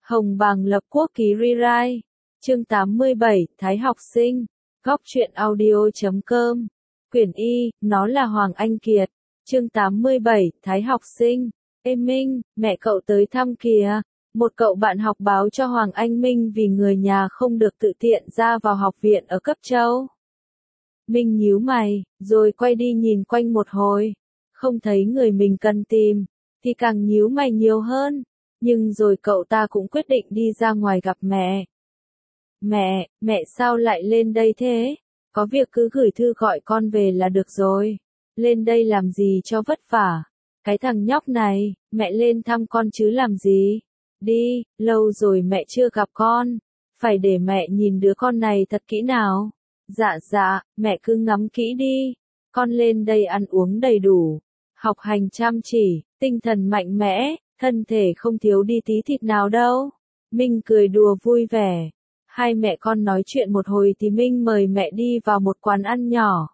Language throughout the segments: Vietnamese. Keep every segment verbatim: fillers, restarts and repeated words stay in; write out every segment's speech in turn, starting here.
Hồng Bàng lập quốc ký rewrite. Chương tám mươi bảy, Thái học sinh. Góc truyện audio chấm com. Quyển Y, nó là Hoàng Anh Kiệt. Chương tám mươi bảy, Thái học sinh. Ê Minh, mẹ cậu tới thăm kìa. Một cậu bạn học báo cho Hoàng Anh Minh vì người nhà không được tự tiện ra vào học viện ở Cấp Châu. Minh nhíu mày, rồi quay đi nhìn quanh một hồi. Không thấy người mình cần tìm, thì càng nhíu mày nhiều hơn. Nhưng rồi cậu ta cũng quyết định đi ra ngoài gặp mẹ. Mẹ, mẹ sao lại lên đây thế? Có việc cứ gửi thư gọi con về là được rồi. Lên đây làm gì cho vất vả? Cái thằng nhóc này, mẹ lên thăm con chứ làm gì? Đi, lâu rồi mẹ chưa gặp con. Phải để mẹ nhìn đứa con này thật kỹ nào. Dạ dạ, mẹ cứ ngắm kỹ đi. Con lên đây ăn uống đầy đủ. Học hành chăm chỉ, tinh thần mạnh mẽ, thân thể không thiếu đi tí thịt nào đâu. Minh cười đùa vui vẻ. Hai mẹ con nói chuyện một hồi thì Minh mời mẹ đi vào một quán ăn nhỏ.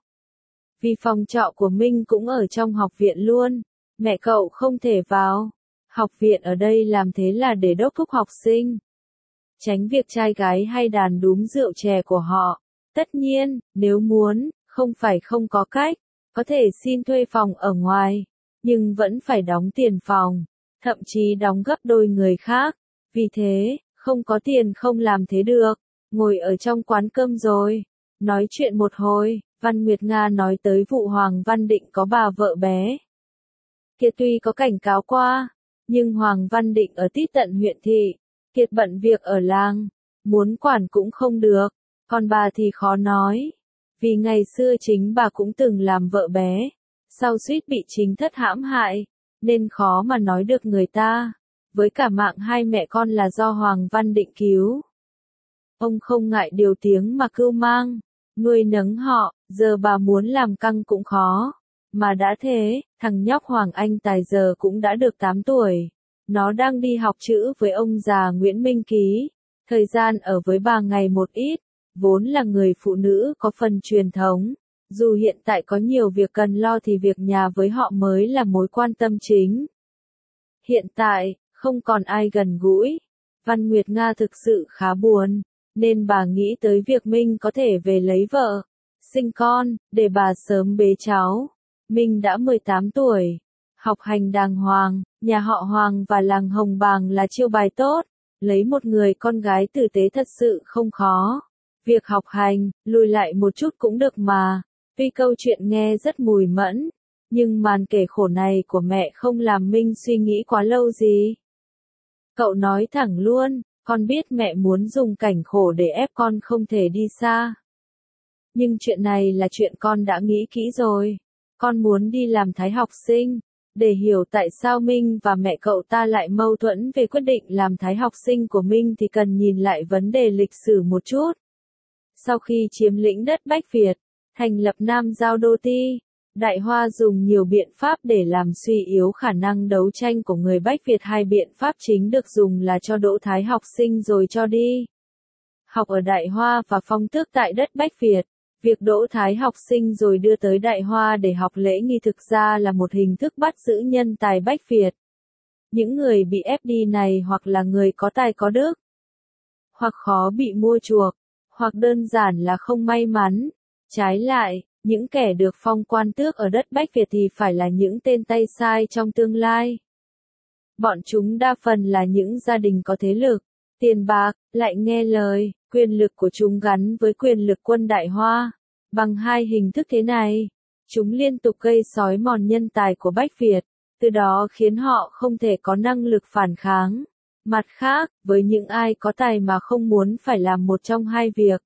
Vì phòng trọ của Minh cũng ở trong học viện luôn, mẹ cậu không thể vào. Học viện ở đây làm thế là để đốc thúc học sinh. Tránh việc trai gái hay đàn đúm rượu chè của họ. Tất nhiên, nếu muốn, không phải không có cách, có thể xin thuê phòng ở ngoài, nhưng vẫn phải đóng tiền phòng, thậm chí đóng gấp đôi người khác. Vì thế, không có tiền không làm thế được. Ngồi ở trong quán cơm rồi, nói chuyện một hồi, Văn Nguyệt Nga nói tới vụ Hoàng Văn Định có bà vợ bé. Kiệt tuy có cảnh cáo qua, nhưng Hoàng Văn Định ở tít tận huyện thị, Kiệt bận việc ở làng, muốn quản cũng không được, còn bà thì khó nói. Vì ngày xưa chính bà cũng từng làm vợ bé, sau suýt bị chính thất hãm hại, nên khó mà nói được người ta. Với cả mạng hai mẹ con là do Hoàng Văn Định cứu. Ông không ngại điều tiếng mà cưu mang, nuôi nấng họ, giờ bà muốn làm căng cũng khó. Mà đã thế, thằng nhóc Hoàng Anh Tài giờ cũng đã được tám tuổi. Nó đang đi học chữ với ông già Nguyễn Minh Ký. Thời gian ở với bà ngày một ít, vốn là người phụ nữ có phần truyền thống. Dù hiện tại có nhiều việc cần lo thì việc nhà với họ mới là mối quan tâm chính. Hiện tại, không còn ai gần gũi. Văn Nguyệt Nga thực sự khá buồn, nên bà nghĩ tới việc Minh có thể về lấy vợ, sinh con, để bà sớm bế cháu. Minh đã mười tám tuổi, học hành đàng hoàng, nhà họ Hoàng và làng Hồng Bàng là chiêu bài tốt, lấy một người con gái tử tế thật sự không khó. Việc học hành, lùi lại một chút cũng được mà, tuy câu chuyện nghe rất mùi mẫn, nhưng màn kể khổ này của mẹ không làm Minh suy nghĩ quá lâu gì. Cậu nói thẳng luôn, con biết mẹ muốn dùng cảnh khổ để ép con không thể đi xa. Nhưng chuyện này là chuyện con đã nghĩ kỹ rồi. Con muốn đi làm thái học sinh. Để hiểu tại sao Minh và mẹ cậu ta lại mâu thuẫn về quyết định làm thái học sinh của Minh thì cần nhìn lại vấn đề lịch sử một chút. Sau khi chiếm lĩnh đất Bách Việt, thành lập Nam Giao Đô Ti, Đại Hoa dùng nhiều biện pháp để làm suy yếu khả năng đấu tranh của người Bách Việt. Hai biện pháp chính được dùng là cho đỗ thái học sinh rồi cho đi học ở Đại Hoa và phong tước tại đất Bách Việt. Việc đỗ thái học sinh rồi đưa tới Đại Hoa để học lễ nghi thực ra là một hình thức bắt giữ nhân tài Bách Việt. Những người bị ép đi này hoặc là người có tài có đức, hoặc khó bị mua chuộc, hoặc đơn giản là không may mắn. Trái lại, những kẻ được phong quan tước ở đất Bách Việt thì phải là những tên tay sai trong tương lai. Bọn chúng đa phần là những gia đình có thế lực, tiền bạc, lại nghe lời, quyền lực của chúng gắn với quyền lực quân Đại Hoa. Bằng hai hình thức thế này, chúng liên tục gây xói mòn nhân tài của Bách Việt, từ đó khiến họ không thể có năng lực phản kháng. Mặt khác, với những ai có tài mà không muốn phải làm một trong hai việc,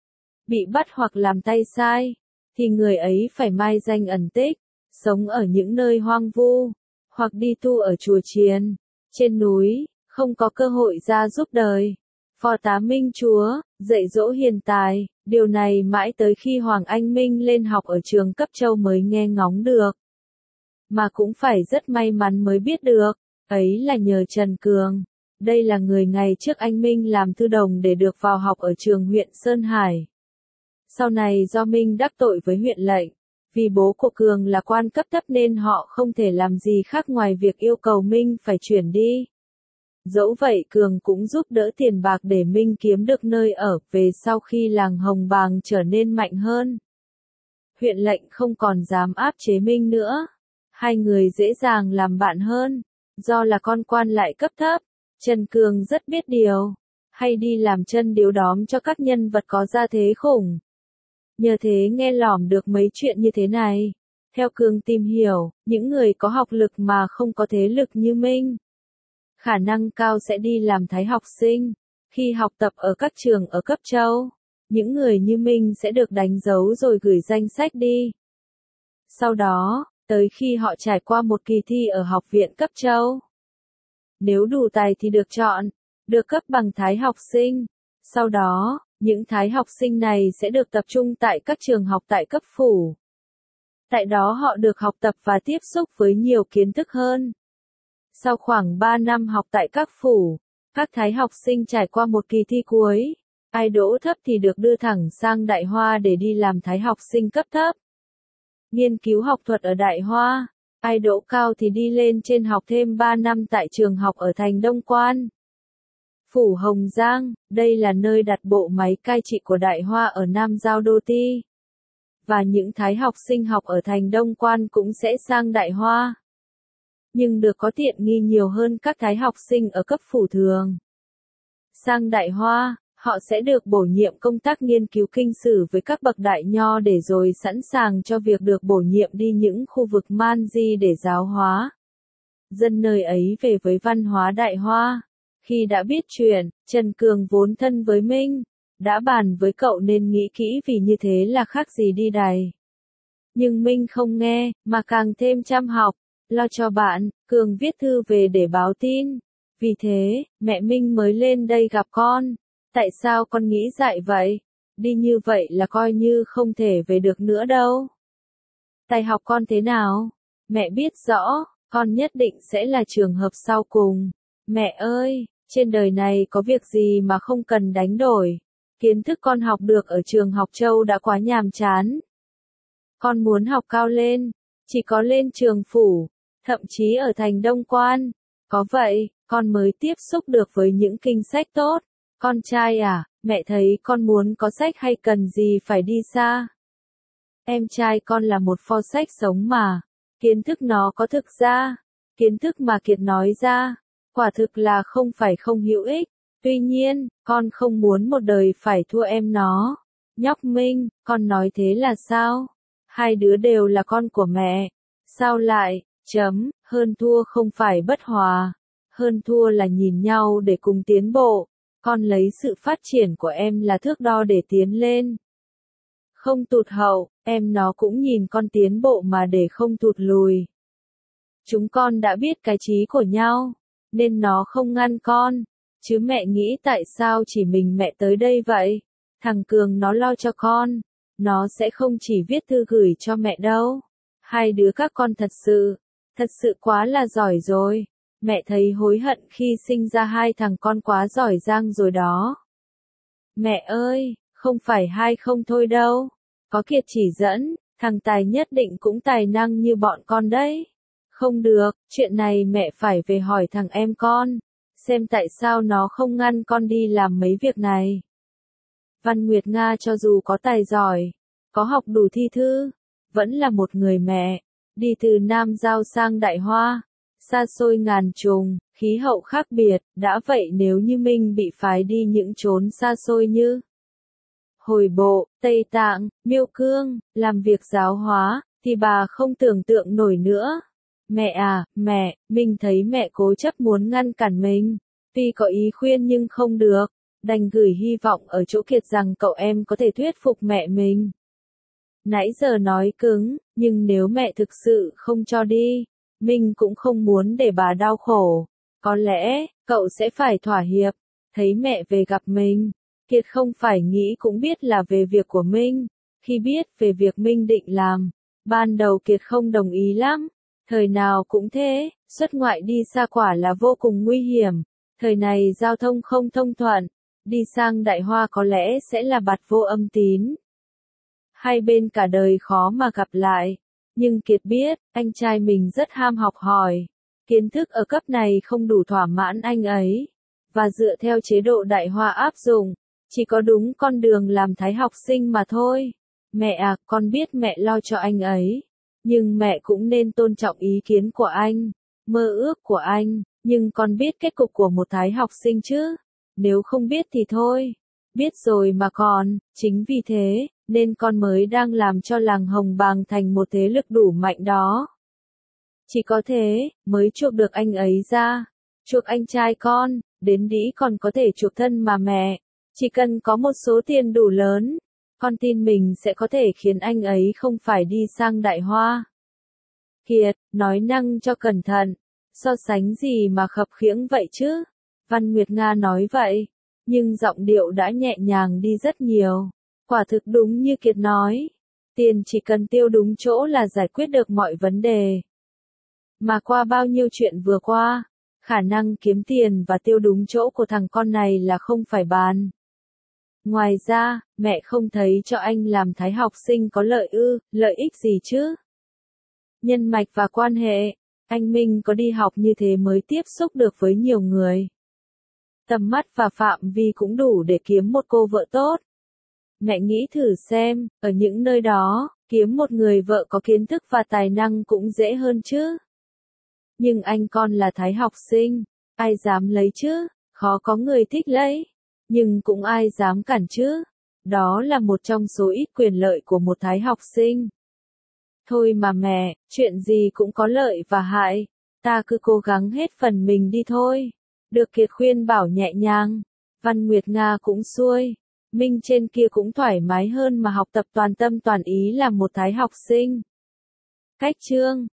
bị bắt hoặc làm tay sai, thì người ấy phải mai danh ẩn tích, sống ở những nơi hoang vu, hoặc đi tu ở chùa chiền, trên núi, không có cơ hội ra giúp đời. Phò tá Minh Chúa, dạy dỗ hiền tài, điều này mãi tới khi Hoàng Anh Minh lên học ở trường Cấp Châu mới nghe ngóng được. Mà cũng phải rất may mắn mới biết được, ấy là nhờ Trần Cường. Đây là người ngày trước anh Minh làm thư đồng để được vào học ở trường huyện Sơn Hải. Sau này do Minh đắc tội với huyện lệnh, vì bố của Cường là quan cấp thấp nên họ không thể làm gì khác ngoài việc yêu cầu Minh phải chuyển đi. Dẫu vậy Cường cũng giúp đỡ tiền bạc để Minh kiếm được nơi ở, về sau khi làng Hồng Bàng trở nên mạnh hơn. Huyện lệnh không còn dám áp chế Minh nữa. Hai người dễ dàng làm bạn hơn. Do là con quan lại cấp thấp, Trần Cường rất biết điều, hay đi làm chân điếu đóm cho các nhân vật có gia thế khủng. Nhờ thế nghe lỏm được mấy chuyện như thế này. Theo Cường tìm hiểu, những người có học lực mà không có thế lực như Minh, khả năng cao sẽ đi làm thái học sinh. Khi học tập ở các trường ở cấp châu, những người như Minh sẽ được đánh dấu rồi gửi danh sách đi. Sau đó, tới khi họ trải qua một kỳ thi ở học viện cấp châu, nếu đủ tài thì được chọn, được cấp bằng thái học sinh. Sau đó, những thái học sinh này sẽ được tập trung tại các trường học tại cấp phủ. Tại đó họ được học tập và tiếp xúc với nhiều kiến thức hơn. Sau khoảng ba năm học tại các phủ, các thái học sinh trải qua một kỳ thi cuối. Ai đỗ thấp thì được đưa thẳng sang Đại Hoa để đi làm thái học sinh cấp thấp. Nghiên cứu học thuật ở Đại Hoa. Ai đỗ cao thì đi lên trên học thêm ba năm tại trường học ở thành Đông Quan. Phủ Hồng Giang, đây là nơi đặt bộ máy cai trị của Đại Hoa ở Nam Giao Đô Ti. Và những thái học sinh học ở thành Đông Quan cũng sẽ sang Đại Hoa. Nhưng được có tiện nghi nhiều hơn các thái học sinh ở cấp phủ thường. Sang Đại Hoa, họ sẽ được bổ nhiệm công tác nghiên cứu kinh sử với các bậc đại nho để rồi sẵn sàng cho việc được bổ nhiệm đi những khu vực man di để giáo hóa dân nơi ấy về với văn hóa Đại Hoa. Khi đã biết chuyện, Trần Cường vốn thân với Minh, đã bàn với cậu nên nghĩ kỹ vì như thế là khác gì đi đày. Nhưng Minh không nghe, mà càng thêm chăm học, lo cho bạn. Cường viết thư về để báo tin. Vì thế, mẹ Minh mới lên đây gặp con. Tại sao con nghĩ dại vậy? Đi như vậy là coi như không thể về được nữa đâu. Tài học con thế nào? Mẹ biết rõ, con nhất định sẽ là trường hợp sau cùng. Mẹ ơi, trên đời này có việc gì mà không cần đánh đổi. Kiến thức con học được ở trường học châu đã quá nhàm chán. Con muốn học cao lên, chỉ có lên trường phủ, thậm chí ở thành Đông Quan. Có vậy, con mới tiếp xúc được với những kinh sách tốt. Con trai à, mẹ thấy con muốn có sách hay cần gì phải đi xa. Em trai con là một pho sách sống mà. Kiến thức nó có thực ra. Kiến thức mà Kiệt nói ra, quả thực là không phải không hữu ích. Tuy nhiên, con không muốn một đời phải thua em nó. Nhóc Minh, con nói thế là sao? Hai đứa đều là con của mẹ. Sao lại, chấm, hơn thua không phải bất hòa. Hơn thua là nhìn nhau để cùng tiến bộ. Con lấy sự phát triển của em là thước đo để tiến lên. Không tụt hậu, em nó cũng nhìn con tiến bộ mà để không tụt lùi. Chúng con đã biết cái chí của nhau, nên nó không ngăn con. Chứ mẹ nghĩ tại sao chỉ mình mẹ tới đây vậy? Thằng Cường nó lo cho con. Nó sẽ không chỉ viết thư gửi cho mẹ đâu. Hai đứa các con thật sự, thật sự quá là giỏi rồi. Mẹ thấy hối hận khi sinh ra hai thằng con quá giỏi giang rồi đó. Mẹ ơi, không phải hai không thôi đâu. Có Kiệt chỉ dẫn, thằng Tài nhất định cũng tài năng như bọn con đấy. Không được, chuyện này mẹ phải về hỏi thằng em con. Xem tại sao nó không ngăn con đi làm mấy việc này. Văn Nguyệt Nga cho dù có tài giỏi, có học đủ thi thư, vẫn là một người mẹ. Đi từ Nam Giao sang Đại Hoa, xa xôi ngàn trùng, khí hậu khác biệt. Đã vậy nếu như Minh bị phái đi những chốn xa xôi như Hồi Bộ, Tây Tạng, Miêu Cương, làm việc giáo hóa, thì bà không tưởng tượng nổi nữa. Mẹ à, mẹ, mình thấy mẹ cố chấp muốn ngăn cản mình. Tuy có ý khuyên nhưng không được. Đành gửi hy vọng ở chỗ Kiệt rằng cậu em có thể thuyết phục mẹ mình. Nãy giờ nói cứng, nhưng nếu mẹ thực sự không cho đi, mình cũng không muốn để bà đau khổ. Có lẽ, cậu sẽ phải thỏa hiệp. Thấy mẹ về gặp mình, Kiệt không phải nghĩ cũng biết là về việc của Minh. Khi biết về việc Minh định làm, ban đầu Kiệt không đồng ý lắm. Thời nào cũng thế, xuất ngoại đi xa quả là vô cùng nguy hiểm. Thời này giao thông không thông thuận, đi sang Đại Hoa có lẽ sẽ là bạt vô âm tín. Hai bên cả đời khó mà gặp lại. Nhưng Kiệt biết, anh trai mình rất ham học hỏi. Kiến thức ở cấp này không đủ thỏa mãn anh ấy. Và dựa theo chế độ Đại Hoa áp dụng, chỉ có đúng con đường làm thái học sinh mà thôi. Mẹ à, con biết mẹ lo cho anh ấy. Nhưng mẹ cũng nên tôn trọng ý kiến của anh, mơ ước của anh. Nhưng con biết kết cục của một thái học sinh chứ? Nếu không biết thì thôi. Biết rồi mà còn, chính vì thế, nên con mới đang làm cho làng Hồng Bàng thành một thế lực đủ mạnh đó. Chỉ có thế, mới chuộc được anh ấy ra. Chuộc anh trai con, đến đĩ còn có thể chuộc thân mà mẹ. Chỉ cần có một số tiền đủ lớn, con tin mình sẽ có thể khiến anh ấy không phải đi sang Đại Hoa. Kiệt, nói năng cho cẩn thận. So sánh gì mà khập khiễng vậy chứ? Văn Nguyệt Nga nói vậy, nhưng giọng điệu đã nhẹ nhàng đi rất nhiều. Quả thực đúng như Kiệt nói, tiền chỉ cần tiêu đúng chỗ là giải quyết được mọi vấn đề. Mà qua bao nhiêu chuyện vừa qua, khả năng kiếm tiền và tiêu đúng chỗ của thằng con này là không phải bàn. Ngoài ra, mẹ không thấy cho anh làm thái học sinh có lợi ư, lợi ích gì chứ? Nhân mạch và quan hệ, anh Minh có đi học như thế mới tiếp xúc được với nhiều người. Tầm mắt và phạm vi cũng đủ để kiếm một cô vợ tốt. Mẹ nghĩ thử xem, ở những nơi đó, kiếm một người vợ có kiến thức và tài năng cũng dễ hơn chứ. Nhưng anh con là thái học sinh, ai dám lấy chứ, khó có người thích lấy, nhưng cũng ai dám cản chứ. Đó là một trong số ít quyền lợi của một thái học sinh. Thôi mà mẹ, chuyện gì cũng có lợi và hại, ta cứ cố gắng hết phần mình đi thôi. Được Kiệt khuyên bảo nhẹ nhàng, Văn Nguyệt Nga cũng xuôi, Minh trên kia cũng thoải mái hơn mà học tập toàn tâm toàn ý làm một thái học sinh. Cách chương